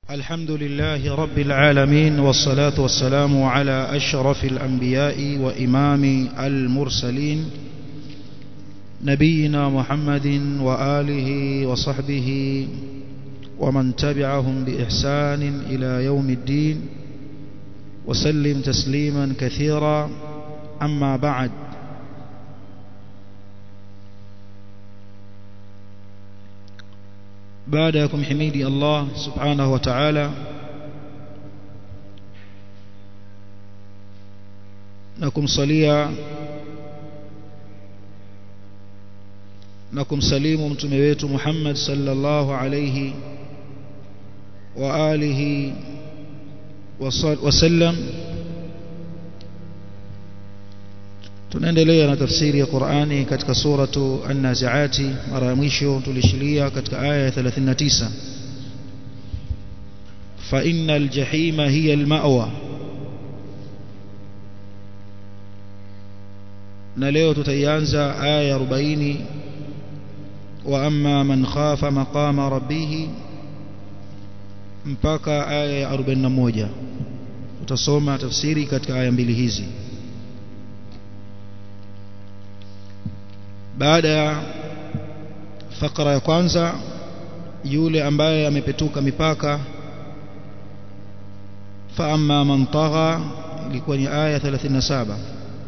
الحمد لله رب العالمين والصلاة والسلام على أشرف الأنبياء وإمام المرسلين نبينا محمد وآله وصحبه ومن تبعهم بإحسان إلى يوم الدين وسلم تسليما كثيرا. أما بعد، baada ya kumhimidi Allah subhanahu wa ta'ala na kumsalia na kumsalimu mtume wetu Muhammad sallallahu alayhi wa alihi wa sallam, tunaendelea na tafsiri ya Qur'ani katika suratu An-Nazi'ati. Mara ya mwisho tulishilia katika aya ya 39, fa innal jahima hiya al-ma'wa, na leo tutaianza aya ya 40, wa amma man khafa maqama rabbih, mpaka aya ya 41. tutasoma tafsiri katika aya mbili hizi. Baada ya fakra ya kwanza, yule ambaye amepetuka mipaka, fa amma man tagha, ilikuwa ni aya 37,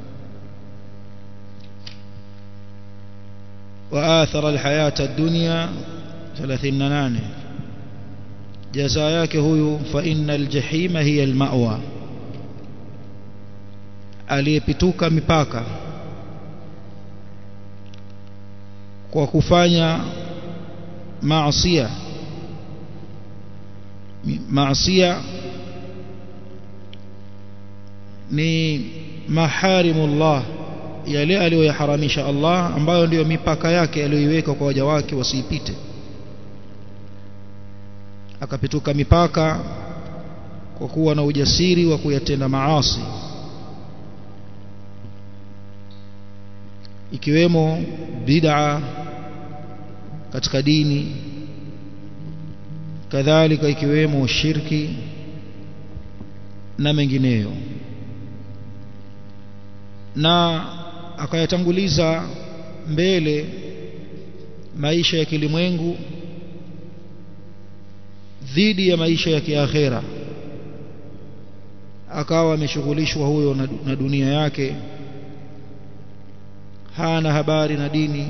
wa athara alhayata ad-dunya 38. jaza yake huyu fa innal jahima hiya almawa, aliyepetuka mipaka kwa kufanya maasiya ni maharimullah, yale aliyoyaharamisha Allah, ambayo ndiyo mipaka yake aliyoiweka kwa waja wake wasiipite. Akapituka mipaka kwa kuwa na ujasiri wa kuyatenda maasi, ikiwemo bid'a katika dini, kadhalika ikiwemo shirki na mengineyo, na akayatanguliza mbele maisha ya kilimwengu dhidi ya maisha ya kiakhera. Akawa ameshughulishwa huyo na dunia yake, hana habari na dini,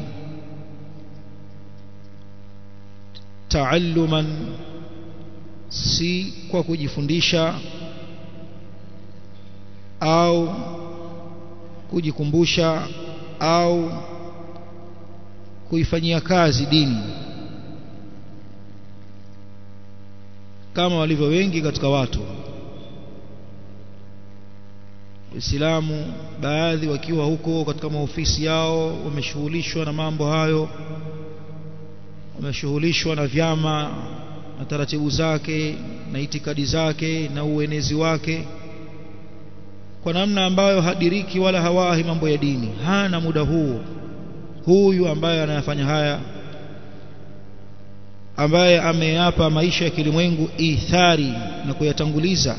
taalluman, si kwa kujifundisha au kujikumbusha au kuifanyia kazi dini, kama walivyo wengi katika watu Waislamu, baadhi wakiwa huko katika maofisi yao wameshughulishwa na mambo hayo, wameshughulishwa na vyama na taratibu zake na itikadi zake na uenezi wake, kwa namna ambayo hadiriki wala hawahi mambo ya dini. Hana muda huo. Huyu ambaye anayafanya haya, ambaye ameyapa maisha ya kilimwengu ithari na kuyatanguliza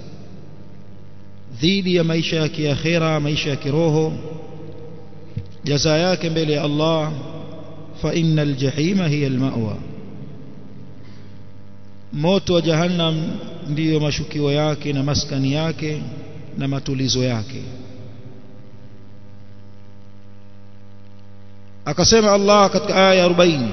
dhidi ya maisha ya kiakhera, maisha ya kiroho, jaza yake mbele ya Allah, fa innal jahima hiya almawa, moto wa jahannam ndiyo mashukio yake na maskani yake na matulizo yake. Akasema Allah katika aya 40,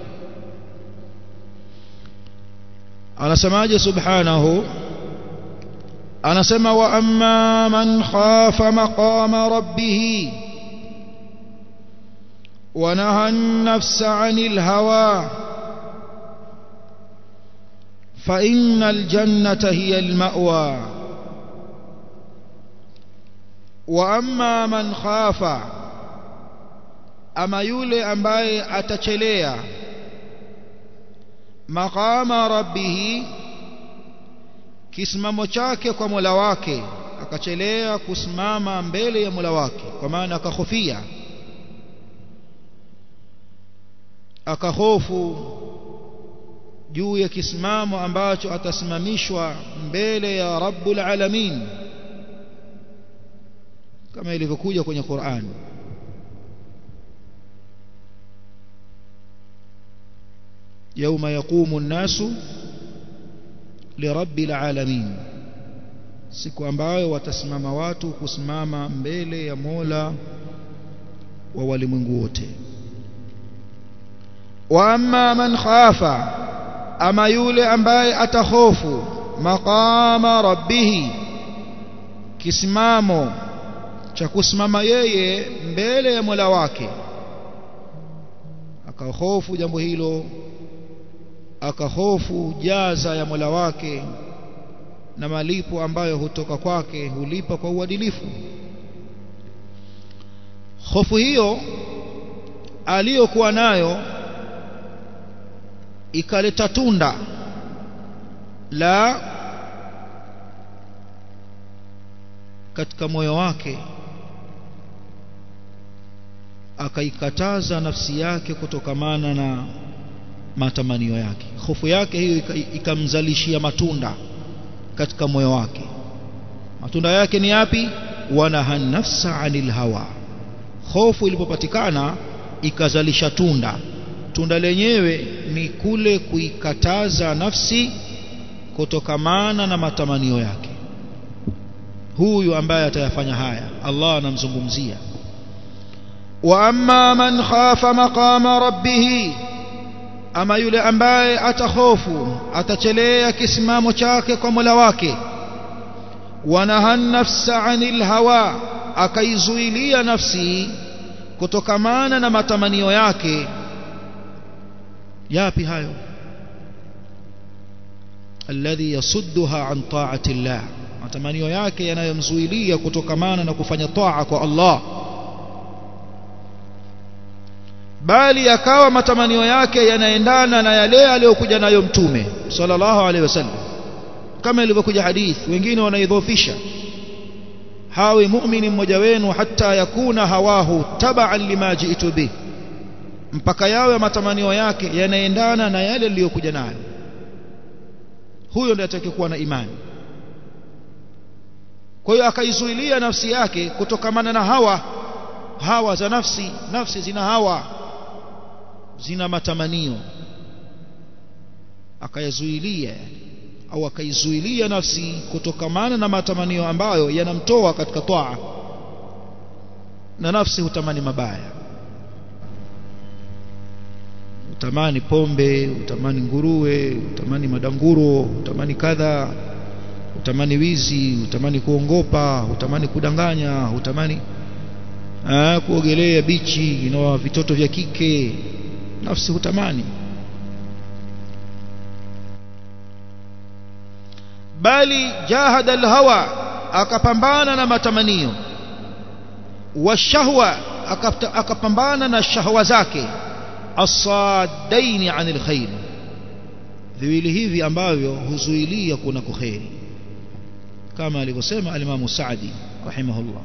anasemaje subhanahu, anasema wa amma man khafa maqama rabbih wa naha an-nafsa 'anil hawa fa innal jannata hiya al-ma'wa. Wa amma man khafa, ama yule ambaye atachelea maqama rabbih, kisimamo chake kwa Mola wake, akachelea kusimama mbele ya Mola wake, kwa maana akahofia, akahofu juu ya kisimamo ambacho atasimamishwa mbele ya Rabbul Alamin kama ilivyokuja kwenye Qur'an. Yauma yaqumu an-nasu li Rabbil Alamin, siku ambayo watasimama watu kusimama mbele ya Mola wa walimwengu wote. Wa amma man khafa, ama yule ambaye atahofu maqama rabbih, kisimamo cha kusimama yeye mbele ya Mola wake, akahofu jambo hilo, akahofu jaza ya Mola wake na malipo ambayo hutoka kwake, hulipa kwa uadilifu. Hofu hiyo aliyokuwa nayo ikaleta tunda la katika moyo wake, akaikataza nafsi yake kutokamana na matamanio yake. Hofu yake hiyo ikamzalishia matunda katika moyo wake. Matunda yake ni yapi? Wanaha nafsa anil hawa. Hofu ilipopatikana ikazalisha tunda. Tunda lenyewe ni kule kuikataza nafsi kutokamana na matamanio yake. Huyu ambaye atayafanya haya Allah anamzungumzia. Wa amma man khafa maqama rabbih, ama yule ambaye atahofu, atachelea kisimamo chake kwa Mola wake. Wanaha nafsa anil hawa, akaizuilia nafsi kutokamana na matamanio yake. Yapi hayo? Alladhi yasudduha an ta'ati Allah, matamanio yake yanayomzuilia kutokamana na kufanya taa kwa Allah, bali yakawa matamanio yake yanaendana na yale aliyokuja nayo Mtume sallallahu alaihi wasallam, kama ilivyokuja hadithi. Wengine wanaidhofisha, hawi muumini mmoja wenu hata yakuna hawahu taba'an lima ji'tu bih, mpaka yawe matamanio yake yanaendana na yale aliyokuja nayo. Huyo ndiye atakayekuwa na imani. Kwa hiyo akaizuilia nafsi yake kutokamana na hawa za nafsi. Nafsi zina hawa, zina matamanio, akayazuilia au akaizuilia nafsi kutokamana na matamanio ambayo yanamtoa katika taa. Na nafsi hutamani mabaya, utamani pombe, utamani nguruwe, utamani madanguro, utamani kadha, utamani wizi, utamani kuongopa, utamani kudanganya, utamani kuogelea bichi na vitoto vya kike. Nafsi hutamani. Bali jahada alhawa, akapambana na matamanio. Washahwa, akapambana na shahwa zake. As-saddaini anil khair, viwili hivi ambavyo huzuilia kuna khairi, kama alivyosema al-Imam Sa'di rahimahullah.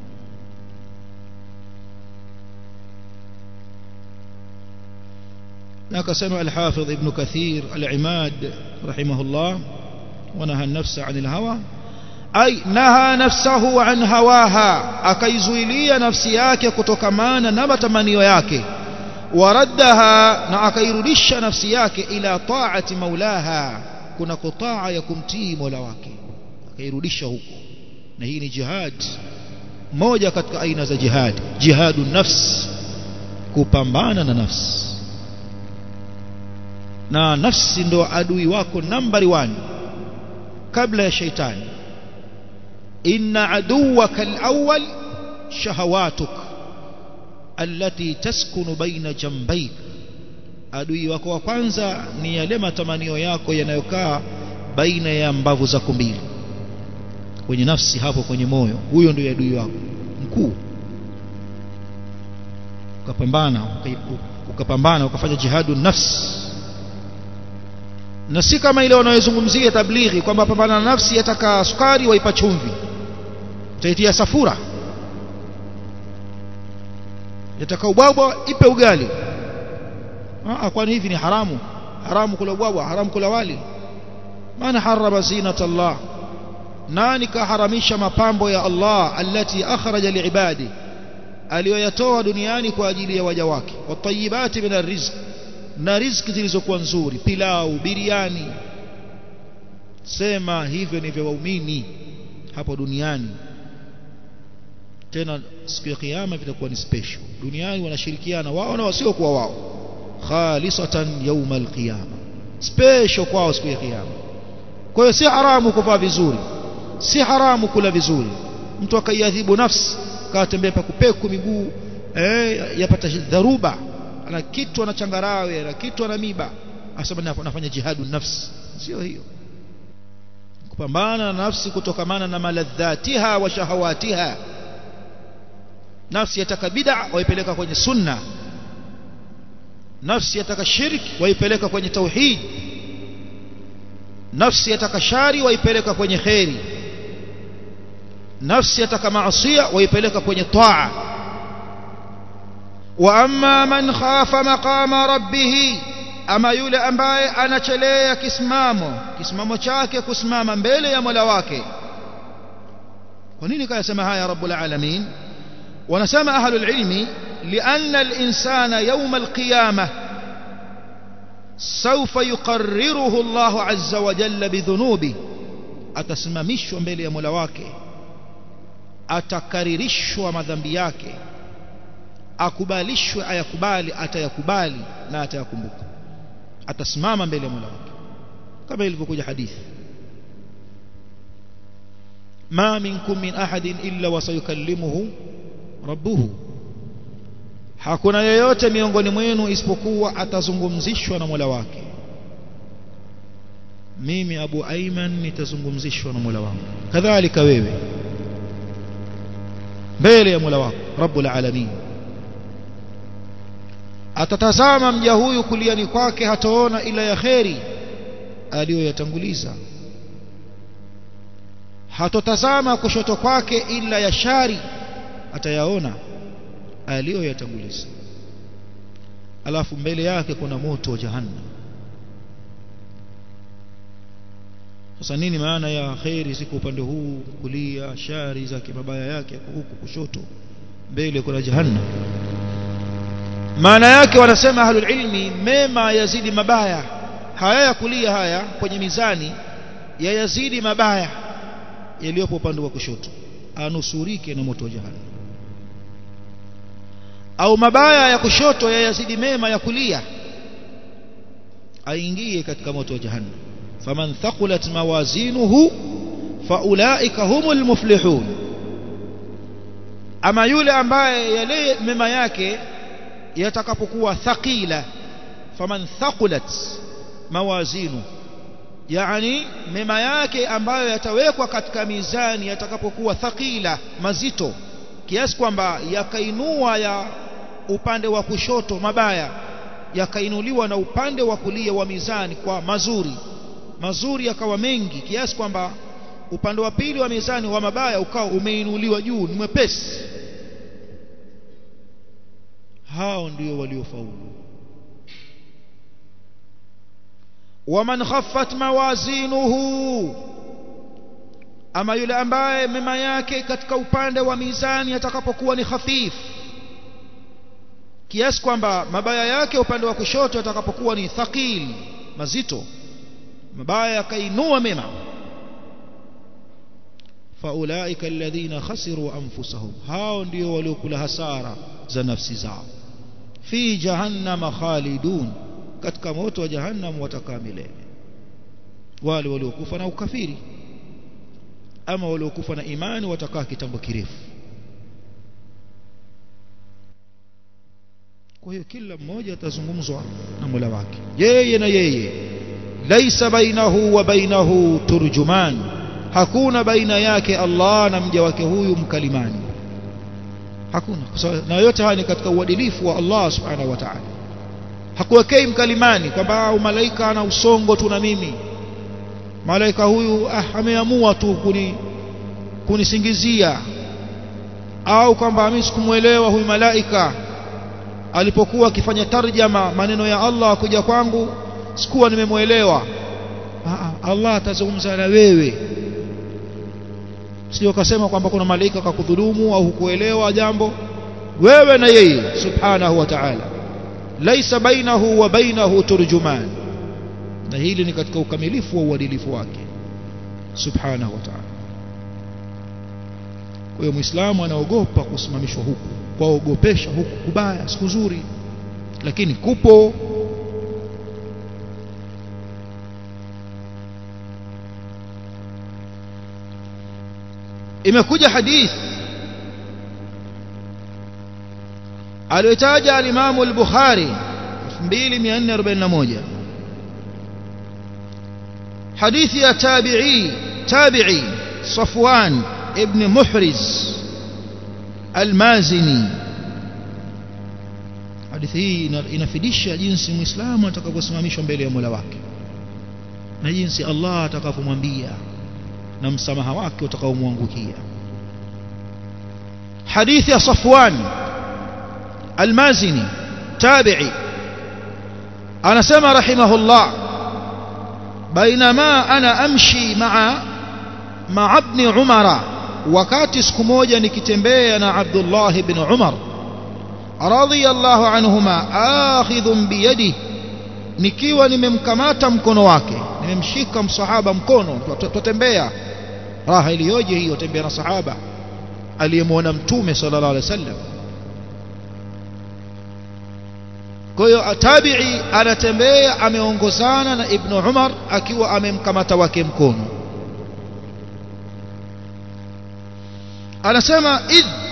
نكسم الحافظ ابن كثير العماد رحمه الله: ونهى النفس عن الهوى، أي نهى نفسه عن هواها، أكيزويليا نفسياك كتوكمانا نمتمنيو yake. وردها، na akairudisha nafsi yake ila taati maulaha, kuna kutaa ya kumtii Mola wake, akairudisha huko. Na hii ni jihad, moja katika aina za jihad, jihadun nafs, kupambana na nafsi. Na nafsi ndo adui wako nambari 1 kabla ya shaitani. inna aduwaka al-awwal shahawatuk allati taskunu baina jambayk, adui wako wa kwanza ni yale matamanio yako yanayokaa baina ya mbavu zako mbili, kwenye nafsi, hapo kwenye moyo. Huyo ndio adui wako mkuu. Ukapambana ukafanya jihadun nafs. Na si kama ile wanayozungumzia tablighi kwamba pambana na nafsi, yataka sukari waipa chumvi, utaitia safura, yataka ubwabwa ipe ugali. Kwani hivi ni haramu? haramu kula ubwabwa, haramu kula wali. Man harrama zinata Allah, nani kaharamisha mapambo ya Allah allati akhraja liibadi, aliyoyatoa duniani kwa ajili ya waja wake, watayibati min arrizq, na riziki zilizokuwa nzuri, pilau, biriani. Sema hivyo ni vya waumini hapo duniani, tena siku ya kiyama vitakuwa ni special. Duniani wanashirikiana wao na wasio kuwa wao, khalisatan yawm alqiyama, special kwao siku ya kiyama. Kwa hiyo si haramu kuvaa vizuri, si haramu kula vizuri. Mtu akaiadhibu nafsi, katembea pakupeku miguu yapata dharuba, ana kitu ana changarawe, ana kitu ana miba, asema anafanya jihadu nafsi. Sio hiyo, kupambana na nafsi kutokamana na maladhatiha wa shahawatiha. Nafsi yataka bid'a, waipeleka kwenye sunna. Nafsi yataka shirki, waipeleka kwenye tauhid. Nafsi yataka shari, waipeleka kwenye khairi. Nafsi yataka maasiya, waipeleka kwenye taa. Wa amma man khafa maqama rabbih, ama yule ambaye anachelea kisimamo chake kusimama mbele ya Mola wake. Kwa nini kayasema haya Rabbul Alamin? Wanasema ahlul ilmi, lianna al-insana yawm al-qiyamah sawfa yuqarriruhu Allah azza wa jalla bidhunubi, atasimamishwa mbele ya Mola wake, atakaririshwa madhambi yake, akubalishwe ayakubali, atayakubali na atayakumbuka. Atasimama mbele ya Mola wake kama ilivyokuja hadithi, ma minkum min ahadin illa wasayukallimuhu rabbuhu, hakuna yeyote miongoni mwenu isipokuwa atazungumzishwa na Mola wake. Mimi Abu Ayman nitazungumzishwa na Mola wangu, kadhalika wewe mbele ya Mola wako Rabbul Alamin. Atatazama mja huyu kuliani kwake, hataona ila ya kheri aliyoyatanguliza, hatotazama kushoto kwake ila ya shari, atayaona aliyoyatanguliza. Alafu mbele yake kuna moto wa jahannam. Sasa nini maana ya khairi ziko upande huu kulia, shari zake mabaya yake huku kushoto, mbele kuna jahannam? Maana yake wanasema ahlul ilmi, mema yazidi mabaya. Haya ya kulia haya kwenye mizani ya yazidi mabaya yaliyopo upande wa kushoto, anusurike na moto wa jahannam. Au mabaya ya kushoto ya yazidi mema ya kulia, aingie katika moto wa jahannam. Faman thaqulat mawazinuhu faulaika humul muflihun, ama yule ambaye yale mema yake yatakapokuwa thaqila, faman thaqulat mawazinu, yani mema yake ambayo yatawekwa katika mizani yatakapokuwa thaqila, mazito kiasi kwamba yakainua ya upande wa kushoto mabaya, yakainuliwa na upande wa kulia wa mizani kwa mazuri yakawa mengi kiasi kwamba upande wa pili wa mizani wa mabaya ukawa umeinuliwa juu, ni mwepesi. Hao ndio waliofaulu. Waman khaffat mawazinuhu, ama yule ambaye mema yake katika upande wa mizani yatakapokuwa ni khafif, kiasi kwamba mabaya yake upande wa kushoto yatakapokuwa ni thaqil, mazito, mabaya yakainua mema, faulaika alladhina khasiru anfusahum, hao ndio waliokula hasara za nafsi zao. Fi jahannama khalidun, katika moto wa jahannam watakaa milele. Wale waliokufa na ukafiri, ama waliokufa na imani watakaa kitambo kirefu. Kwa hiyo kila mmoja atazungumzwa na Mola wake, yeye na yeye. Laisa bainahu wa bainahu turjuman, hakuna baina yake Allah na mja wake huyu mkalimani, hakuna. Na yote haya ni katika uadilifu wa Allah subhanahu wa ta'ala. Hakuwekei mkalimani kwamba malaika ana usongo tu na mimi, malaika huyu ameamua tu kunisingizia, au kwamba mimi sikumuelewa huyu malaika alipokuwa akifanya tarjama maneno ya Allah kuja kwangu, sikuwa nimemuelewa. Allah atazungumza na wewe, sio kasema kwamba kuna malaika akakudhulumu au hukuelewa jambo. Wewe na yeye subhanahu wa ta'ala, laisa bainahu wa bainahu turjuman, na hili ni katika ukamilifu wa uadilifu wake subhanahu wa ta'ala. Kwa hiyo muislamu anaogopa kusimamishwa huku, kwaogopesha huku kubaya, siku nzuri, lakini kupo. Imekuja hadith aliyotaja al-Imam al-Bukhari 2441, hadithi ya tabi'i Safwan ibn Muhriz al-Mazini. Hadithi hii inafidisha jinsi muislamu atakavyosimamishwa mbele ya Mola wake na jinsi Allah atakavyomwambia na msamaha wake utakaomwangukia. Hadithi ya Safwan al-Mazini tabi'i anasema rahimahullah, bainama ana amshi ma'a ibn Umar, wakati siku moja nikitembea na Abdullah ibn Umar radhiyallahu anhuma, akhidhun biyadihi, nikiwa nimemkamata mkono wake, nimemshika msahaba mkono, tutembea. Raha iliyoje hiyo, tembea na sahaba aliyemwona mtume sallallahu alaihi wasallam. Kwa hiyo tabi'i anatembea ameongozana na Ibn Umar akiwa amemkamata wake mkono. Anasema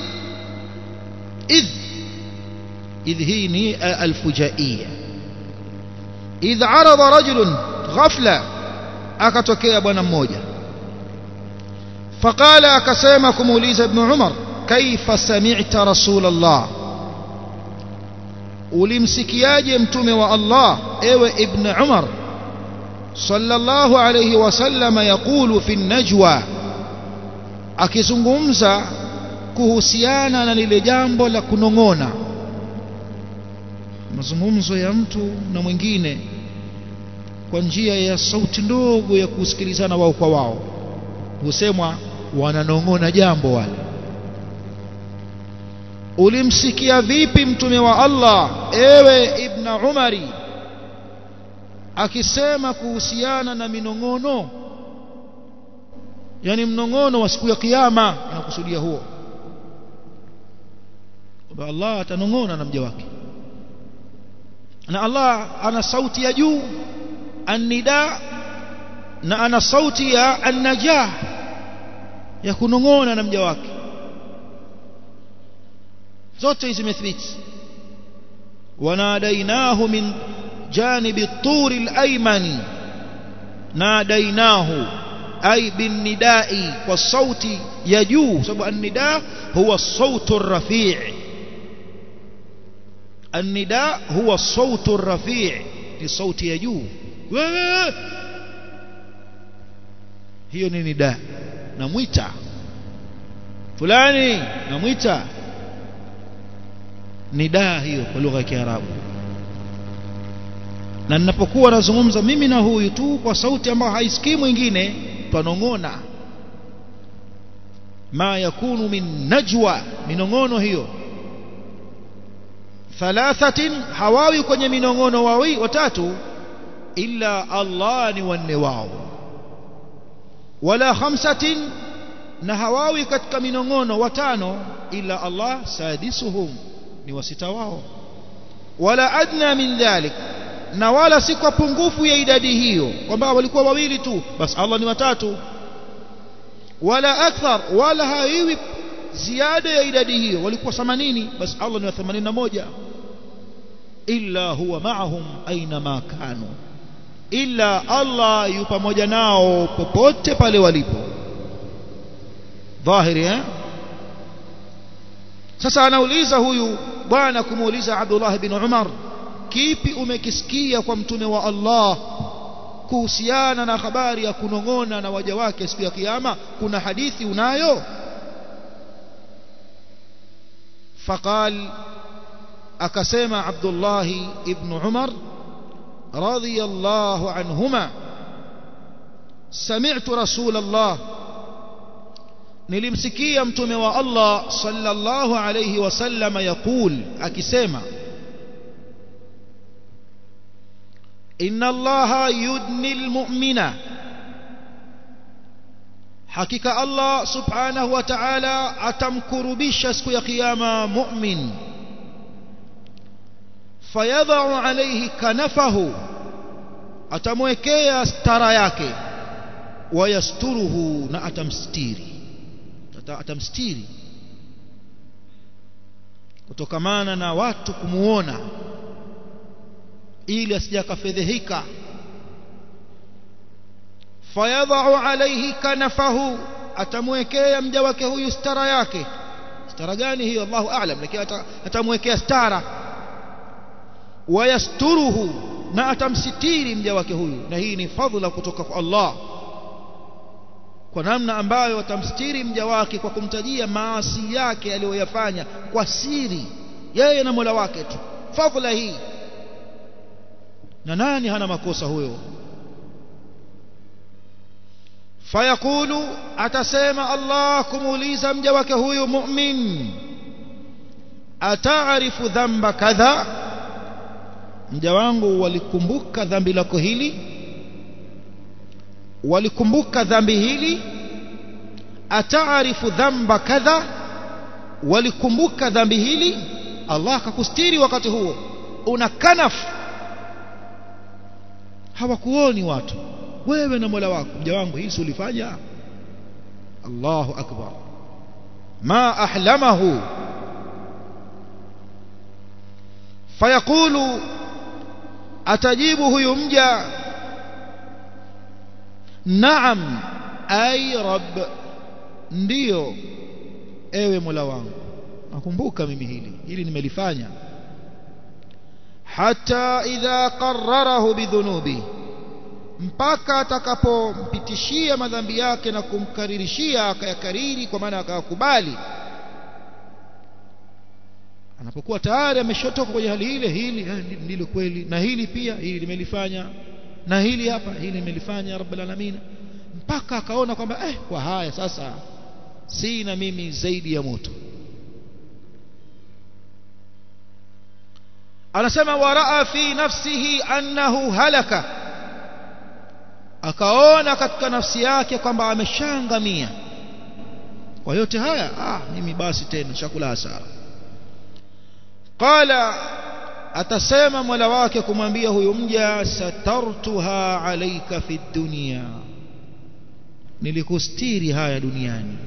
idh hii ni al-fujaiyya, idh arada rajulun ghafla, akatokea bwana mmoja, faqala, akasema kumuuliza Ibn Umar, kaifa sami'ta Rasulullah, ulimsikiaje mtume wa Allah ewe Ibn Umar sallallahu alayhi wasallam yaqulu fi najwa, akizungumza kuhusiana na lile jambo la kunong'ona, mazungumzo ya mtu na mwingine kwa njia ya sauti ndogo ya kusikilizana wao kwa wao, husemwa wananong'ona jambo wale. Ulimsikia vipi mtume wa Allah ewe Ibn Umari akisema kuhusiana na minong'ono, yani mnong'ono wa siku ya kiyama, anakusudia huo kwamba Allah atanong'ona na mja wake, na Allah ana sauti ya juu an-nida, na ana sauti ya an-najah ya kunong'ona na mja wake. zote hizi zimethibiti. Wanadainahu min janibi at-tur al-aymani, nadainahu ay bin nidai, kwa sauti ya juu, sababu an-nida huwa as-sautu ar-rafi'. An-nida huwa as-sautu ar-rafi', ni sauti ya juu, wewe, hiyo ni nida. Namwita fulani, namwita, nida hiyo kwa lugha ya Kiarabu. Na ninapokuwa nazungumza mimi na huyu tu kwa sauti ambayo haisikii mwingine, twanong'ona. Ma yakunu min najwa, minong'ono hiyo. Thalathatin, hawawi kwenye minong'ono watatu, illa Allah ni wanne wao. Wala khamsatin, na hawawi katika minong'ono watano, illa Allah sadisuhum, ni wasita wao. Wala adna min dhalik, na wala si kwa pungufu ya idadi hiyo, kwamba walikuwa wawili tu basi Allah ni watatu. Wala akthar, wala haiwi ziada ya idadi hiyo, walikuwa 80 basi Allah ni wa 81. Illa huwa ma'ahum aina ma kanu, illa Allah yu pamoja nao popote pale walipo. Dhahiri Sasa anauliza huyu bwana kumuuliza Abdullah bin Umar, kipi umekisikia kwa mtume wa Allah kuhusiana na habari ya kunong'ona na waja wake siku ya kiyama? Kuna hadithi unayo? Faqal, akasema Abdullah ibn Umar, رضي الله عنهما سمعت رسول الله nilimsikia mtume wa Allah sallallahu alayhi wasallam yaqul akisema inna allaha yudni almu'mina hakika Allah subhanahu wa ta'ala atamkurubisha siku ya kiyama mu'min fayadha'u alayhi kanafahu atamwekea stara yake wayasturuhu na atamstiri kutokamana na watu kumuona ili asijakafedhehika fayadha'u alayhi kanafahu atamwekea mja wake huyu stara yake stara gani hiyo Allahu a'lam lakini atamwekea stara wayasturuhu na atamsitiri mja wake huyu na hii ni fadhila kutoka kwa Allah kwa namna ambayo atamstiri mja wake kwa kumtajia maasi yake aliyoyafanya kwa siri yeye na Mola wake tu fadhila hii na nani hana makosa huyo fayaqulu atasema Allah kumuuliza mja wake huyu mu'min ataarifu dhanba kadha mja wangu walikumbuka dhambi lako hili walikumbuka dhambi hili ataarifu dhanba kadha walikumbuka dhambi hili Allah akakustiri wakati huo una kanaf hawakuoni watu wewe na Mola wako mja wangu hili ulifanya Allahu akbar ma ahlamahu fayaqulu atajibu huyu mja naam ay rabb ndio ewe Mola wangu nakumbuka mimi hili nimelifanya hata idha qarrarahu bidhunubi mpaka atakapompitishia madhambi yake na kumkaririshia akayakariri kwa maana akakubali anapokuwa tayari ameshotoka kwenye hali ile hili ndilo kweli na hili pia hili nimelifanya na hili hapa hili nimelifanya rabbul alamin mpaka akaona kwamba kwa haya sasa sina mimi zaidi ya moto anasema waraa fi nafsihi annahu halaka akaona katika nafsi yake kwamba ameshangamia kwa yote haya mimi basi tena chakula hasara qala atasema Mola wake kumwambia huyu mja satartuha alayka fi dunya nilikustiri haya duniani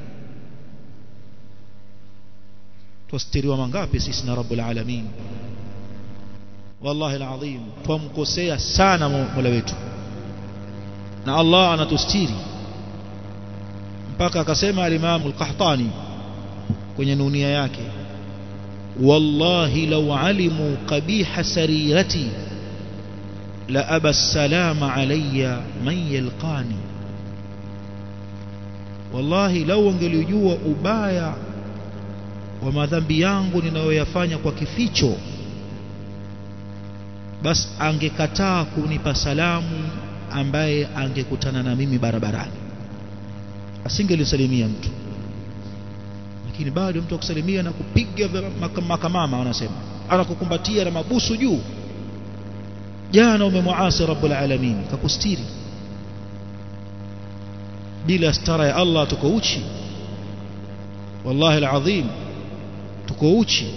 tustiriwa mangapi sisi na rabbul alamin wallahi alazim tumkosea sana Mola wetu na Allah anatustiri mpaka akasema al-Imam al-Qahtani kwenye nunia yake wallahi law alimu qabiha sarirati la aba as-salama alayya man yalqani wallahi law ungelijua ubaya wa madhambi yangu ninayoyafanya kwa kificho basi angekataa kunipa salamu ambaye angekutana na mimi barabarani asingelisalimia mtu lakini bado mtu akusalimia na kupiga makamama wanasema anakukumbatia na mabusu juu jana umemuasi rabbul alamin kakustiri bila stara ya Allah tuko uchi wallahi alazim tuko uchi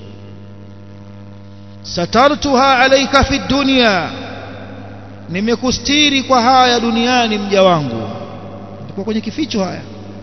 satartuha alayka fi dunya nimekustiri kwa haya duniani mja wangu kwa kwenye kificho haya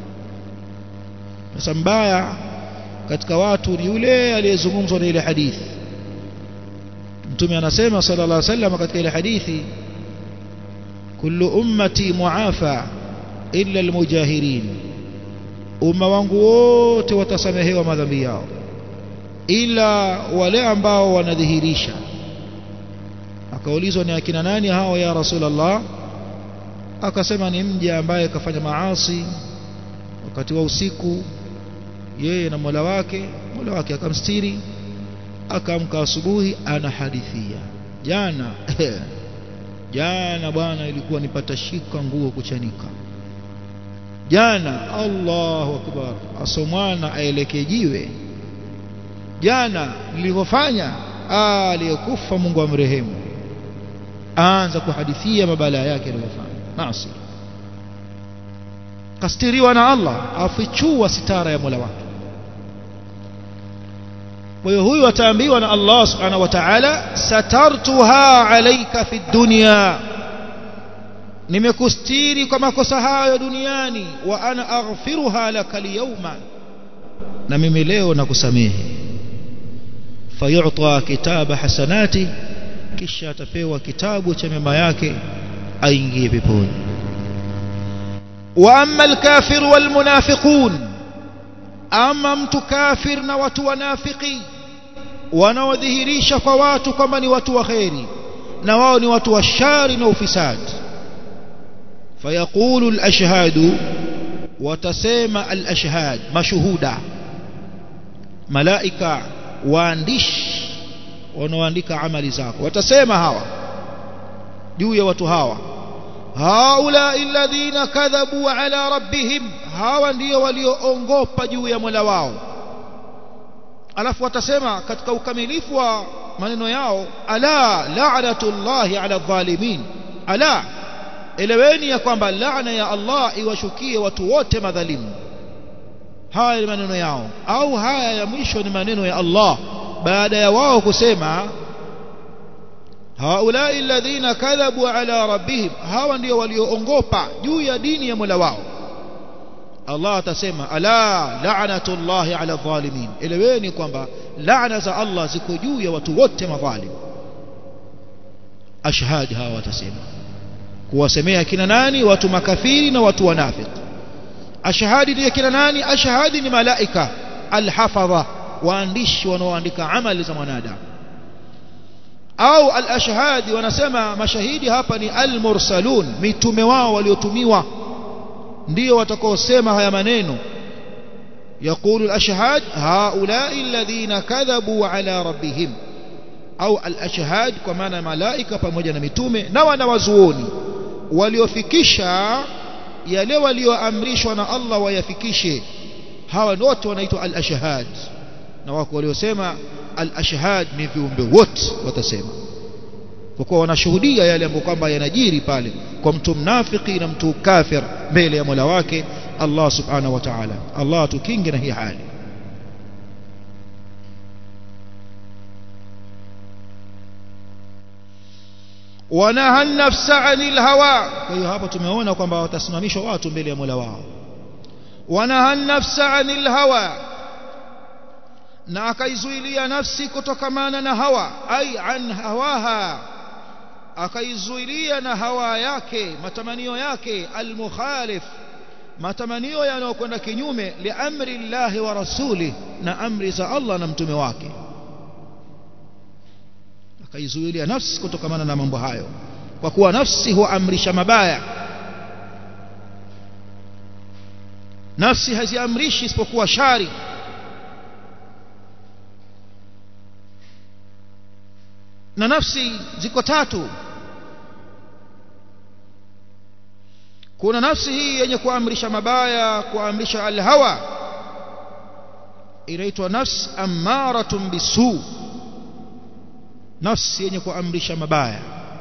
sasa mbaya katika watu ni yule aliyezungumzwa na ile hadithi mtume anasema sallallahu alaihi wasallam katika ile hadithi kullu ummati muafa illa almujahirin umma wangu wote watasamehewa madhambi yao ila wale ambao wanadhihirisha akaulizwa ni akina nani hao ya Rasulullah akasema ni mja ambaye kafanya maasi wakati wa usiku yeye na Mola wake akamstiri akamka asubuhi anahadithia jana jana bwana ilikuwa nipatashika nguo kuchanika, jana Allahu akbar asomwana aelekee jiwe, jana nilivyofanya aliyekufa Mungu amrehemu, aanza kuhadithia mabala yake aliyofanya maasi. Kastiriwa na Allah, afichua sitara ya Mola wake. Kwa hiyo huyu ataambiwa na Allah subhanahu wa ta'ala, satartuha alayka fi dunya, nimekustiri kwa makosa hayo duniani, wa ana aghfiruha laka al-yawma, na mimi leo nakusamehe. Fayu'ta kitaba hasanati, kisha atapewa kitabu cha mema yake aingie peponi. Wa amma al-kafir wal munafiqun, ama mtu kafir na watu wanafiki wanaodhihirisha kwa watu kwamba ni watu wa kheri na wao ni watu wa shari na ufisad. Fayaqulu al-ashhadu, watasema al-ashhad, mashuhuda, malaika waandishi wanaoandika amali zako, watasema hawa juu ya watu hawa, haula alladhina kadhabu ala rabbihim, hawa ndio walioongopa juu ya Mola wao. Alafu watasema katika ukamilifu wa maneno yao, ala la'natullahi ala dhalimin, ala eleweni ya kwamba laana ya Allah iwashukie watu wote madhalimu. Haya ni maneno yao, au haya ya mwisho ni maneno ya Allah baada ya wao kusema haula alladhina kadhabu ala rabbihim, hawa ndio walioongopa juu ya dini ya Mola wao. Allah atasema ala la'natullahi ala dhalimin, eleweni kwamba laana za Allah ziko juu ya watu wote madhalim. Ashhad hawa watasema kuwasemea kina nani? Watu makafiri na watu wanafiki. Ashhadi ni kina nani? Ashhadi ni malaika alhafadha, waandishi wanaoandika amali za mwanadamu. Au al-ashhadi wanasema mashahidi hapa ni al-mursalun, mitume wao waliotumiwa ndio watakaosema haya maneno. Yaqulu al-ashhad haula'i alladhina kadhabu ala rabbihim, au al-ashhad kwa maana malaika pamoja na mitume na wanawazuoni waliofikisha yale walioamrishwa na Allah wayafikishe. Hawa wote wanaitwa al-ashhad, na wako waliosema al-ashhad ni viumbe wote watasema, kwa kuwa wanashuhudia yale ambayo kwamba yanajiri pale kwa mtu mnafiki na mtu kafir mbele ya Mola wake Allah subhanahu wa ta'ala. Allah tukinge na hii hali. Wanaha an-nafsa 'anil hawa, kwa hiyo hapo tumeona kwamba watasimamishwa watu mbele ya Mola wao. Wanaha an-nafsa 'anil hawa, na akaizuilia nafsi kutokamana na hawa, ai an hawaha, akaizuilia na hawa yake, matamanio yake, al-mukhalif, matamanio yanayokwenda kinyume li amri Allah wa rasuli, na amri za Allah na mtume wake. Akaizuilia nafsi kutokamana na mambo hayo, kwa kuwa nafsi huamrisha mabaya. Nafsi haziamrishi isipokuwa shari. Na nafsi ziko tatu. Kuna nafsi hii yenye kuamrisha mabaya, kuamrisha al-hawa, inaitwa nafs ammaratun bisu, nafsi yenye kuamrisha mabaya,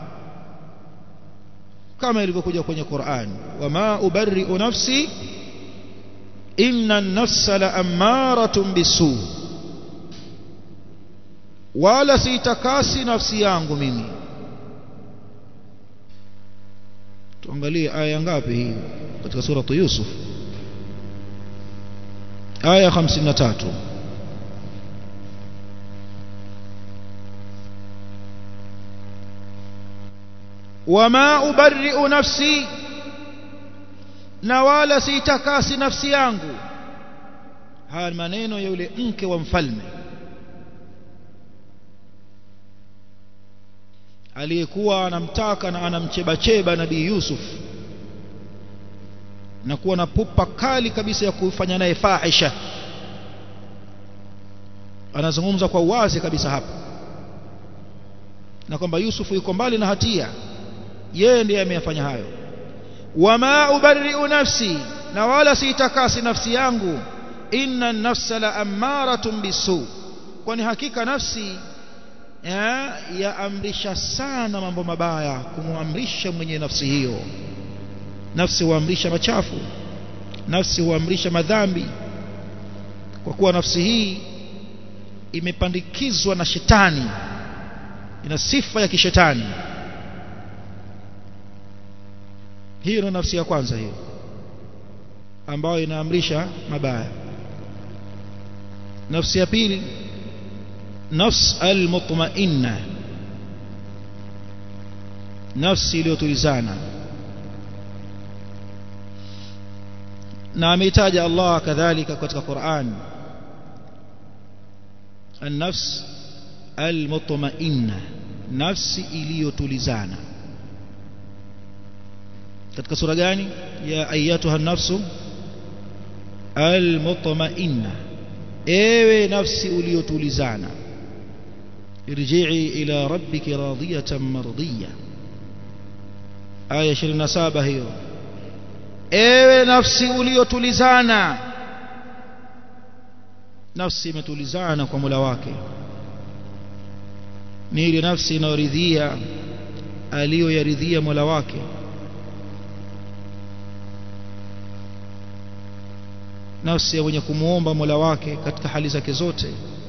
kama ilivyokuja kwenye Qur'an, wama ubarri'u nafsi inna an-nafsa la ammaratun bisu, wala siitakasi nafsi yangu mimi. Tuangalie aya ngapi hii katika sura Yusuf, aya 53. Wama ubarri'u nafsi, na wala siitakasi nafsi yangu. Haya ni maneno ya yule mke wa mfalme aliyekuwa anamtaka na anamchebacheba Nabii Yusuf na kuwa na pupa kali kabisa ya kufanya naye fahisha. Anazungumza kwa uwazi kabisa hapa, na kwamba Yusuf yuko mbali na hatia, yeye ndiye ameyafanya hayo. Wama ubarri'u nafsi, na wala siitakasi nafsi yangu, inna an-nafsa la ammaratun bisu, kwani hakika nafsi yaamrisha sana mambo mabaya, kumuamrisha mwenye nafsi hiyo. Nafsi huamrisha machafu, nafsi huamrisha madhambi, kwa kuwa nafsi hii imepandikizwa na shetani, ina sifa ya kishetani. Hiyo ndio nafsi ya kwanza hiyo, ambayo inaamrisha mabaya. Nafsi ya pili, nafs al-mutma'inna, nafsi iliyotulizana. Na ameitaja Allah kadhalika katika Qur'an, an-nafs al-mutma'inna, nafsi iliyotulizana. Katika sura gani? Ya ayyatuha an-nafsu al-mutma'inna, ewe nafsi uliyotulizana, irji'i ila rabbiki radiyatan mardiyya. Aya 27 hiyo. Ewe nafsi uliyotulizana, nafsi imetulizana kwa Mola wake, ni ile nafsi inayoridhia aliyoyaridhia Mola wake. Nafsi ya mwenye kumuomba Mola wake katika hali zake zote,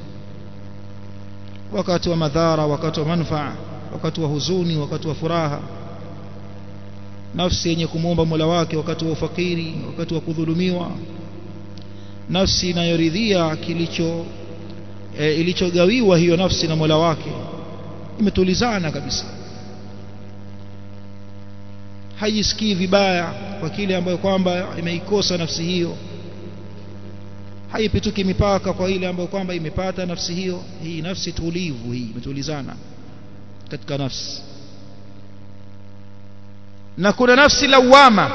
wakati wa madhara, wakati wa manufaa, wakati wa huzuni, wakati wa furaha. Nafsi yenye kumuomba Mola wake wakati wa ufakiri, wakati wa kudhulumiwa. Nafsi inayoridhia ilichogawiwa hiyo nafsi na Mola wake, imetulizana kabisa, haijisikii vibaya kwa kile ambayo kwamba imeikosa nafsi hiyo, haipituki mipaka kwa ile ambayo kwamba imepata nafsi hiyo. Hii nafsi tulivu, hii imetulizana katika nafsi. Na kuna nafsi lawama,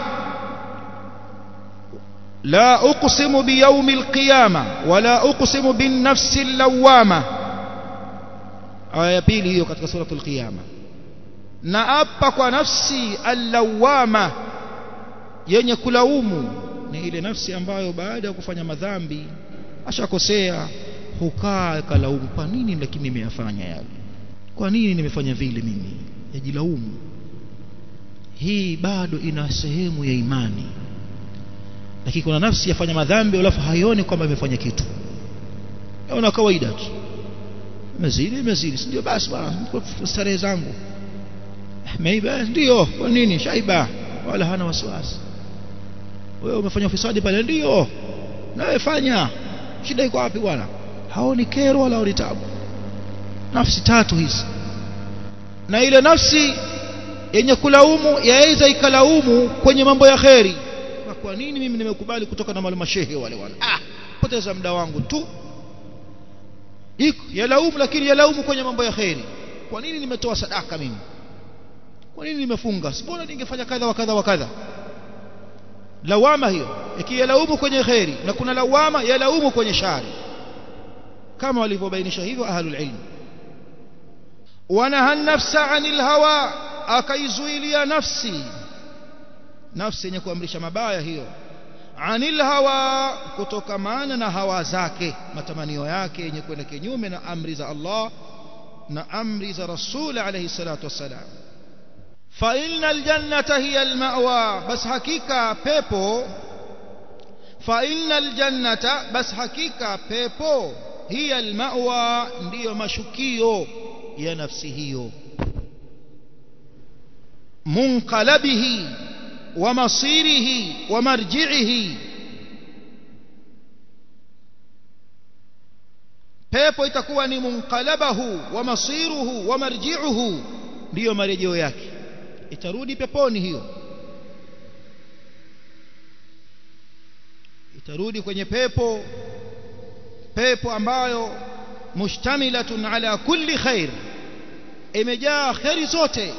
la uqsimu biyawmil qiyama wala uqsimu bin nafsi lawama. Aya ya pili hiyo katika suratul Qiyama. Na apa kwa nafsi al-lawama, yenye kulaumu, ni ile nafsi ambayo baada ya kufanya madhambi, ashakosea, hukaa kalaumu, kwa nini lakini nimeyafanya yale, kwa nini nimefanya vile mimi, yajilaumu. Hii bado ina sehemu ya imani. Lakini kuna nafsi yafanya madhambi alafu haioni kwamba imefanya kitu, yaona kawaida tu, mezidi ndio basi bwana, starehe zangu meiba, ndio kwa nini shaiba, wala hana wasiwasi. Wewe umefanya ufisadi pale, ndio nawe fanya, shida iko wapi bwana? Haoni kero wala haoni tabu. Nafsi tatu hizi. Na ile nafsi yenye kulaumu, yaweza ikalaumu kwenye mambo ya kheri, kwa nini mimi nimekubali kutoka na mashehe wale poteza muda wangu tu. Iko yalaumu, lakini yalaumu kwenye mambo ya kheri. Kwa nini nimetoa sadaka mimi, kwa nini nimefunga, mbona ningefanya kadha wa kadha wa kadha. Lawama hiyo, ikiyalaumu kwenye kheri, na kuna lawama yalaumu kwenye shari, kama walivyobainisha hivyo ahlul ilm. Wanaha nafsa anil hawa, akaizuilia nafsi yenye kuamrisha mabaya hiyo, anil hawa, kutokamana na hawa zake, matamanio yake yenye kwenda kinyume na amri za Allah na amri za Rasul alayhi salatu wassalam. Fa innal jannata hiya almawa, bas hakika pepo, fa innal jannata, bas hakika pepo, hiya almawa, ndiyo mashukio ya nafsi hiyo. Munqalabihi wa masirihi wa marji'ihi, pepo itakuwa ni munqalabahu wa masiruhu wa marji'uhu, ndiyo marejeo yake, itarudi peponi hiyo, itarudi kwenye pepo ambayo mushtamilatun ala kulli khair, imejaa khairi zote,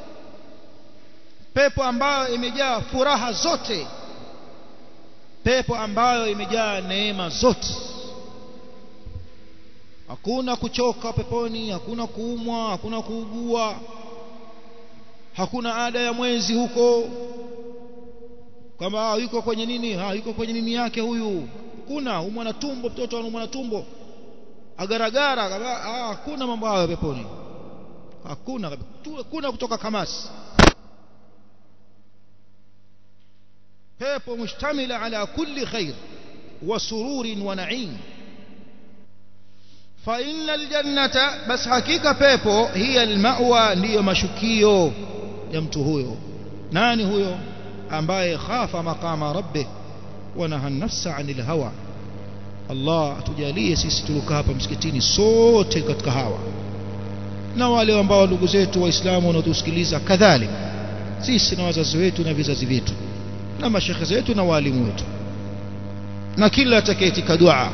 pepo ambayo imejaa furaha zote, pepo ambayo imejaa neema zote. Hakuna kuchoka peponi, hakuna kuumwa, hakuna kuugua, hakuna ada ya mwezi huko kama yuko kwenye nini yuko kwenye nini yake huyu, kuna mwana tumbo, mtoto ana mwana tumbo agaragara kama hakuna mambo hayo peponi, hakuna kutoka kamasi. pepo mushtamila ala kulli khair wa sururin wa na'im. fa innal jannata, bas hakika pepo, hiya almawa, ndiyo mashukio ya mtu huyo. Nani huyo? ambaye khafa maqama rabbih wa naha an-nafsa 'anil hawa. Allah atujalie sisi tulokaa hapa msikitini sote katika hawa, na wale ambao ndugu zetu waislamu wanaotusikiliza kadhalika, sisi na wazazi wetu na vizazi vyetu na mashekhe zetu na walimu wetu na kila atakayetika dua.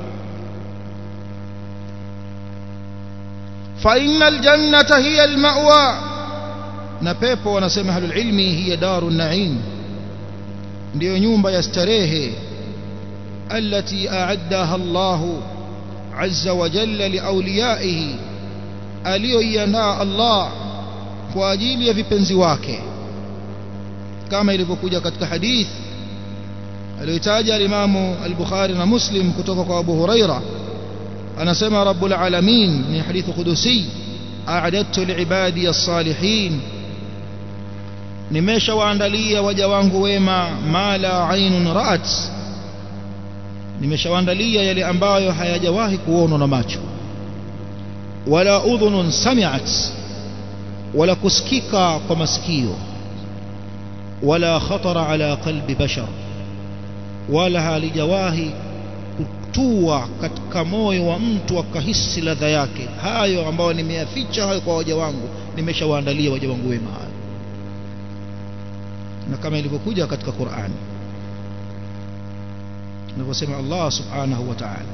fa innal jannata hiya almawa, na pepo wanasema ahlul ilmi hiya darun na'im, ndio nyumba ya starehe, التي أعدها الله عز وجل لأوليائه، aliyoiandaa Allah kwa ajili ya vipenzi wake, kama ilivyokuja katika hadith aliyotaja al-Imam al-Bukhari na Muslim kutoka kwa Abu Huraira, anasema Rabbul Alamin, ni hadith qudusi, a'adadtu li'ibadi as-salihin, nimeshawaandalia waja wangu wema, ma la aynun ra'at, nimeshawaandalia yale ambayo hayajawahi kuonwa na macho, wala udhunun sami'at, wala kusikika kwa masikio, wala khatara ala qalbi bashar, wala halijawahi kutua katika moyo wa mtu akahisi ladha yake. Hayo ambayo nimeyaficha hayo kwa waja wangu, nimeshawaandalia waja wangu wema hayo, na kama ilivyokuja katika Qur'an نقسم الله سبحانه وتعالى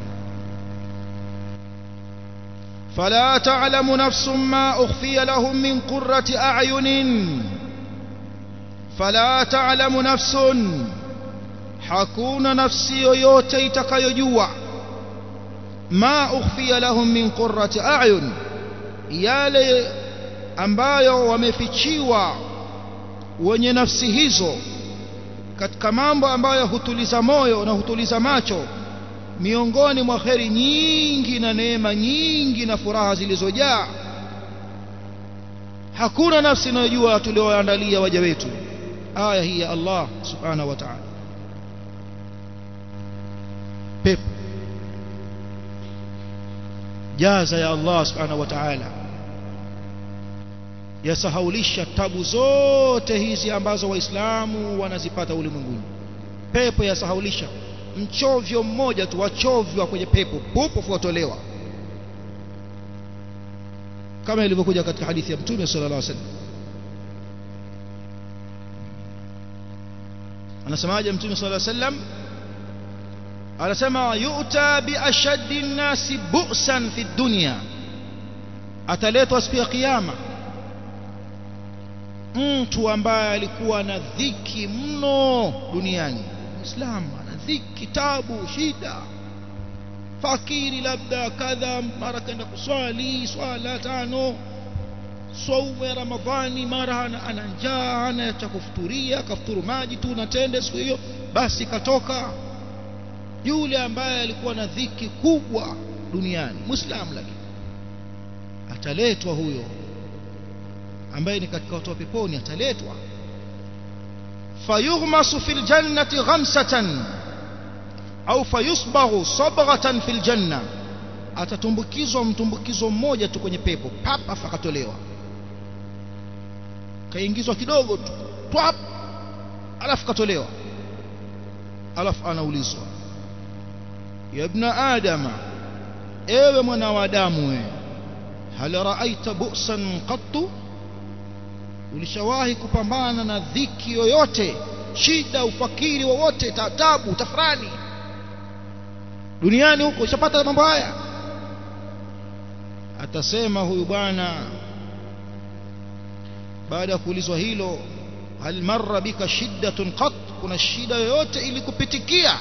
فلا تعلم نفس ما أخفي لهم من قرة أعين فلا تعلم نفس حكون نفسي yoyote itakayojua ما أخفي لهم من قرة أعين yale ambayo wamefichiwa wenye nafsi hizo katika mambo ambayo hutuliza moyo na hutuliza macho, miongoni mwa kheri nyingi na neema nyingi na furaha zilizojaa. Hakuna nafsi inayojua tulioandalia waja wetu. Aya hii ya Allah subhanahu wa ta'ala. Pepo, jaza ya Allah subhanahu wa ta'ala yasahaulisha tabu zote hizi ambazo waislamu wanazipata ulimwenguni. Pepo yasahaulisha, mchovyo mmoja tu wachovya kwenye pepo popo fuatolewa, kama ilivyokuja katika hadithi ya Mtume sallallahu alaihi wasallam. Anasemaje Mtume sallallahu alaihi wasallam? Anasema yu'ta bi ashaddi an-nasi bu'san fi dunya, ataletwa siku ya kiyama mtu ambaye alikuwa na dhiki mno duniani. Muislamu ana dhiki, tabu, shida, fakiri labda kadha, mara kaenda kuswali swala tano, saumu ya Ramadhani, mara ana njaa, ana cha kufuturia, kafuturu maji tu na tende siku hiyo, basi katoka. Yule ambaye alikuwa na dhiki kubwa duniani, Muislamu, lakini ataletwa huyo ambaye ni katika watu wa peponi, ataletwa. fayughmasu fil jannati ghamsatan au fayusbaghu sabghatan fil janna, atatumbukizwa mtumbukizo mmoja tu kwenye pepo, papa fakatolewa, kaingizwa kidogo tu twap, alafu katolewa. Alafu anaulizwa, ya ibn adama, ewe mwana wa Adamu, wewe hal ra'aita bu'san qattu, ulishawahi kupambana na dhiki yoyote, shida, ufakiri wowote, taabu, tafrani duniani huko, ushapata mambo haya? Atasema huyu bwana baada ya kuulizwa hilo, hal marra bika shiddatun qat, kuna shida yoyote ilikupitikia?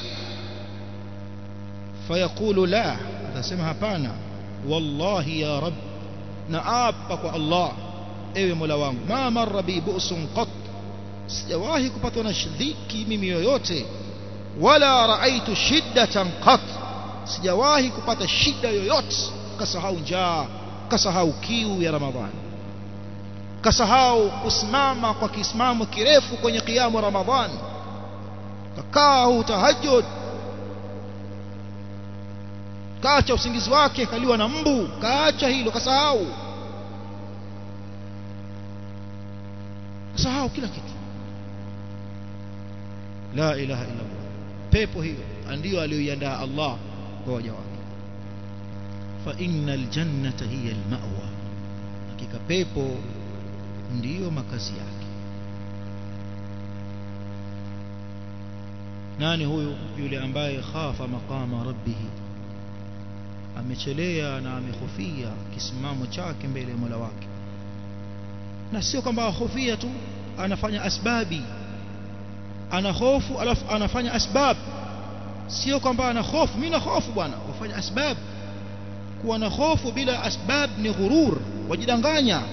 Fayaqulu la, atasema hapana. Wallahi ya Rabb, naapa kwa Allah, ewe Mola wangu, ma marra bi bu'sun qat, sijawahi kupatwa na dhiki mimi yoyote, wala raaitu shiddatan qat, sijawahi kupata shida yoyote, kasahau njaa, kasahau kiu ya Ramadhani, kasahau kusimama kwa kisimamo kirefu kwenye kiamu Ramadhani, kakaa tahajjud, kaacha usingizi wake, kaliwa na mbu, kaacha hilo, kasahau kila kitu. La ilaha illa Allah. Pepo hiyo ndio aliyoiandaa Allah kwa waja wake. Fa innal jannata hiya al-ma'wa, hakika pepo ndiyo makazi yake. Nani huyu? Yule ambaye khafa maqama rabbih, amechelea na amehofia kisimamo chake mbele ya Mola wake. Na sio kwamba ahofia tu, anafanya asbabi, ana hofu alafu anafanya asbab. Sio kwamba ana hofu, mimi na hofu bwana, ufanya asbab. Kuwa na hofu bila asbab ni ghurur, wajidanganya.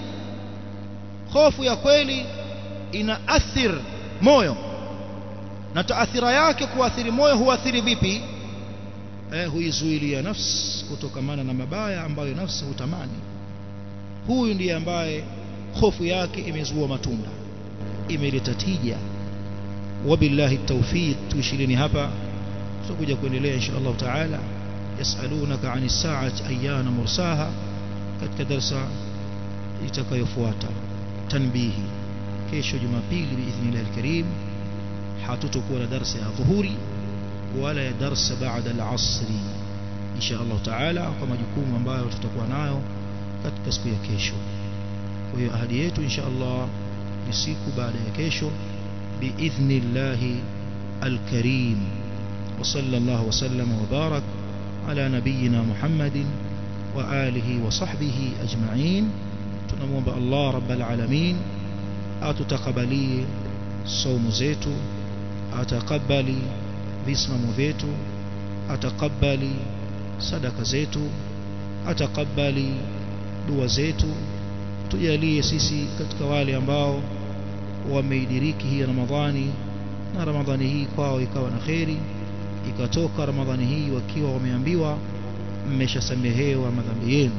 Hofu ya kweli inaathir moyo, na taathira yake kuathiri moyo huathiri vipi? Huizuilia nafsi kutokamana na mabaya ambayo nafsi hutamani. Huyu ndiye ambaye hofu yake imezua matunda, imeleta tija. Wabillahi tawfiq. Tuishilini hapa, tutakuja kuendelea insha Allah taala. Yasalunaka anis saati ayyana mursaha, katika darasa itakayofuata. Tanbihi, kesho Jumapili biidhnillah alkarim hatutokuwa na darasa ya dhuhuri wala ya darasa baada al-asri insha Allah taala, kwa majukumu ambayo tutakuwa nayo katika siku ya kesho. Kwa hiyo ahadi yetu insha Allah ni siku baada ya kesho biidhnillah alkarim. Wa sallallahu wa sallama wa barak ala nabiyyina Muhammadin wa alihi wa sahbihi ajma'in. Tunamuomba Allah rabbal alamin atutakabalie saumu zetu, atakabali visimamo vyetu, atakabali sadaka zetu, atakabali dua zetu. Tujalie sisi katika wale ambao wameidiriki hii Ramadhani, na Ramadhani hii kwao ikawa na kheri, ikatoka Ramadhani hii wakiwa wameambiwa mmeshasamehewa madhambi yenu.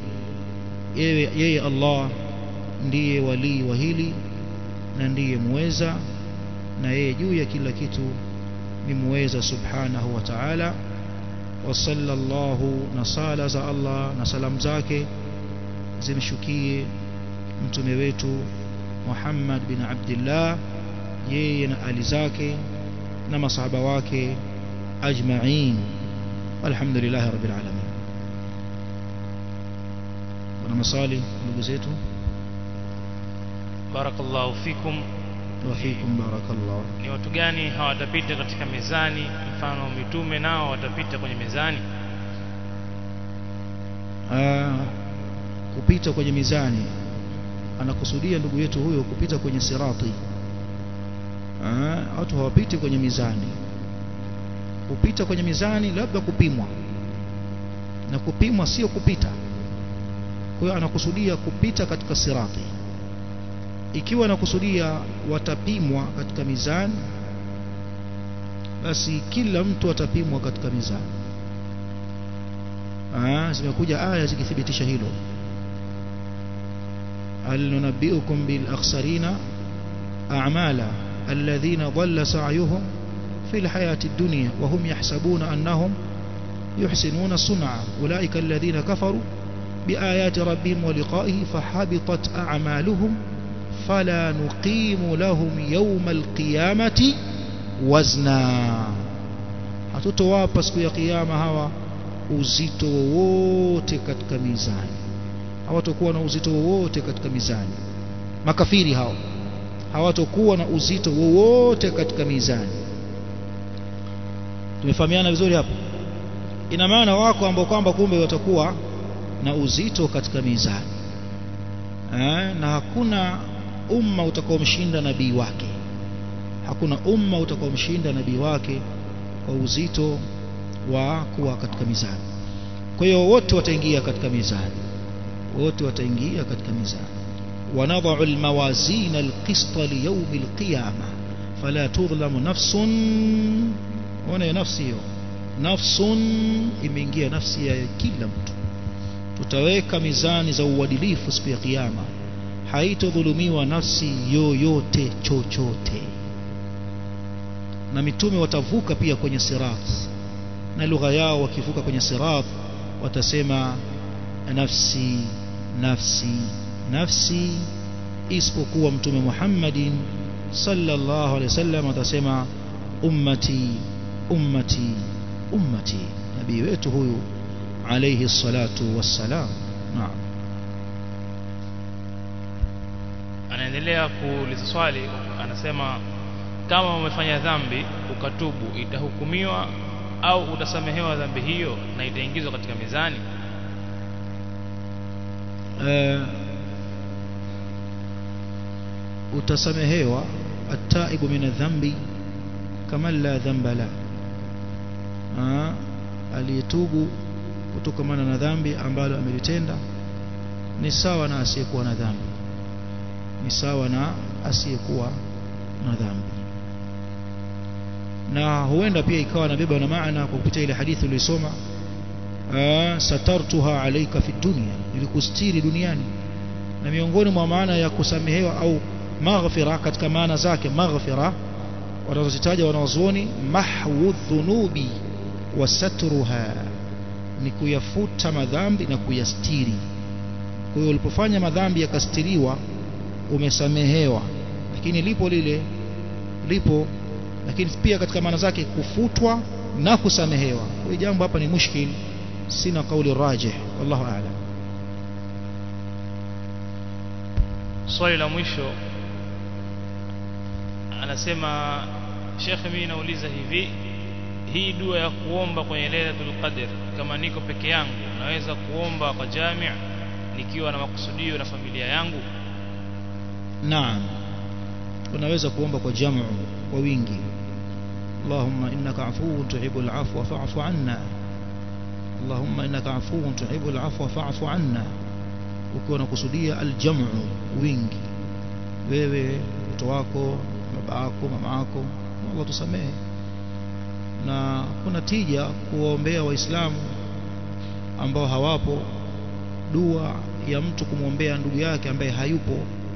Yeye Allah ndiye wali wa hili na ndiye muweza, na yeye juu ya kila kitu ni muweza subhanahu wa ta'ala. Wa sallallahu, na sala za Allah na salamu zake zimshukie mtume wetu Muhammad bin Abdullah, yeye na ali zake na masahaba wake ajma'in. Alhamdulillah rabbil alamin. Bwana masali ndugu zetu. Barakallahu fikum. Wa fikum barakallahu. Ni watu gani hawatapita katika mizani? Mfano mitume nao watapita kwenye mizani. Kupita kwenye mizani, anakusudia ndugu yetu huyo kupita kwenye sirati. Watu hawapiti kwenye mizani. Kupita kwenye mizani labda kupimwa, na kupimwa sio kupita. Kwa hiyo anakusudia kupita katika sirati. Ikiwa anakusudia watapimwa katika mizani, basi kila mtu atapimwa katika mizani. Zimekuja aya zikithibitisha hilo. Hal nunabbiukum bil akhsarina a'mala alladhina dhalla sa'yuhum fil hayati ad-dunya wa hum yahsabuna annahum yuhsinuna sun'a ulaika alladhina kafaru biayati rabbihim wa liqa'ihi fahabitat a'maluhum fala nuqimu lahum yawma al-qiyamati wazna. Hatutowapa siku ya kiyama hawa uzito wowote katika mizani. Hawatakuwa na uzito wowote katika mizani. Makafiri hao hawatakuwa na uzito wowote katika mizani. Tumefahamiana vizuri hapo? Ina maana wako ambao kwamba kumbe watakuwa na uzito katika mizani. Na hakuna umma utakaomshinda nabii wake. Hakuna umma utakaomshinda nabii wake kwa uzito wa kuwa katika mizani. Kwa hiyo wote wataingia katika mizani. Wote wataingia katika mizani. ونضع الموازين القسط ليوم القيامة فلا تظلم نفس وانا نفسي نفس imeingia nafsi ya kila mtu. Tutaweka mizani za uadilifu siku ya kiyama, haitodhulumiwa nafsi yoyote chochote. Na mitume watavuka pia kwenye sirat, na lugha yao wakivuka kwenye sirat watasema nafsi nafsi nafsi, isipokuwa mtume Muhammadin sallallahu alaihi wasallam atasema ummati ummati ummati. Nabii wetu huyu alayhi salatu wassalam. Naam. Anaendelea kuuliza swali, anasema kama umefanya dhambi ukatubu, itahukumiwa au utasamehewa dhambi hiyo na itaingizwa katika mizani? Utasamehewa. At-taibu min adh-dhanbi kama la dhanba la, aliyetubu kutokana na dhambi ambalo amelitenda ni sawa na asiyekuwa na dhambi, ni sawa na asiyekuwa na dhambi. Na huenda pia ikawa nabeba na maana kwa kupitia ile hadithi ulisoma, satartuha alayka fi dunya, nilikustiri duniani. Na miongoni mwa maana ya kusamehewa au maghfira katika maana zake, maghfira wanazozitaja wanazuoni, mahwu dhunubi wa satruha, ni kuyafuta madhambi na kuyastiri. Kwa hiyo ulipofanya madhambi yakastiriwa umesamehewa, lakini lipo lile lipo, lakini pia katika maana zake kufutwa na kusamehewa. Kwa jambo hapa ni mushkil, sina kauli rajih, wallahu a'lam. Swali la mwisho anasema, Sheikh, mimi nauliza hivi, hii dua ya kuomba kwenye Lailatul Qadr, kama niko peke yangu naweza kuomba kwa jamii nikiwa na makusudio na familia yangu? Naam, unaweza kuomba kwa jamu, kwa wingi. Allahumma innaka afuwun tuhibbul afwa fa'fu anna, Allahumma innaka afuwun tuhibbul afwa fa'fu anna, ukiwa unakusudia aljamu, wingi. Wewe, mtoto wako, baba yako, mama yako, Allah tusamehe. Na kuna tija kuombea waislamu ambao hawapo, dua ya mtu kumwombea ndugu yake ambaye hayupo,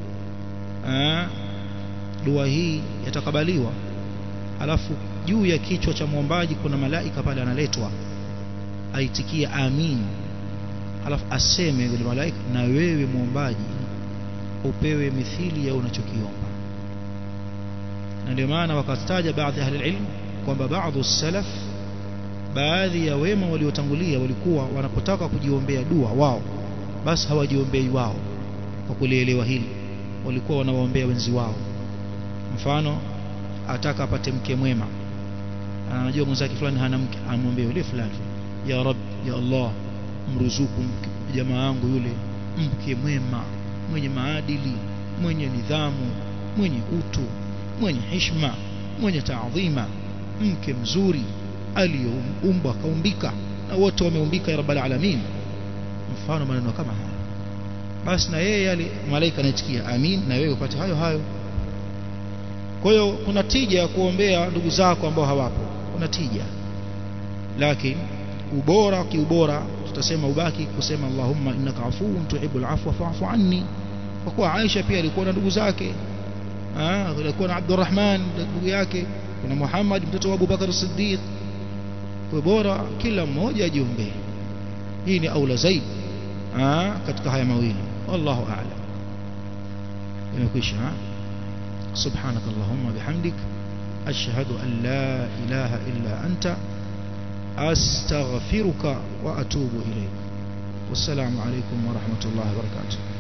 dua hii yatakabaliwa. Alafu juu ya kichwa cha muombaji kuna malaika pale analetwa, aitikia amin, alafu aseme yule malaika, na wewe muombaji upewe mithili ya unachokiomba. Na ndio maana wakataja baadhi ya ahli ilmu kwamba baadhi salaf, baadhi ya wema waliotangulia walikuwa wanapotaka kujiombea dua wao, basi hawajiombei wao kwa kulielewa hili, walikuwa wanawaombea wenzi wao. Mfano, ataka apate mke mwema, anajua mwenzake fulani hana mke, amwombee yule fulani, ya Rabb, ya Allah, mruzuku jamaa yangu yule mke mwema, mwenye maadili, mwenye nidhamu, mwenye utu, mwenye heshima, mwenye taadhima, mke mzuri aliyeumbwa kaumbika na wote wameumbika ya Rabbal Alamin. Mfano maneno kama haya, basi na yeye yale malaika anaitikia amin, na wewe upate hayo hayo. Kwa hiyo kuna tija ya kuombea ndugu zako ambao hawapo, kuna tija, lakini ubora kiubora tutasema ubaki kusema Allahumma innaka afuwun tuhibbul afwa fa'fu anni. Kwa kuwa Aisha pia alikuwa na ndugu zake, alikuwa na Abdurrahman ndugu yake, kuna Muhammad mtoto wa Abu Bakar as-Siddiq. Kwa bora kila mmoja ajiombee, hii ni aula zaidi katika haya mawili. Wallahu a'lam. Imekwisha. Subhanaka Allahumma bihamdik, ashhadu an la ilaha illa anta, astaghfiruka wa atubu ilayk. Wassalamu alaykum wa rahmatullahi wa barakatuh.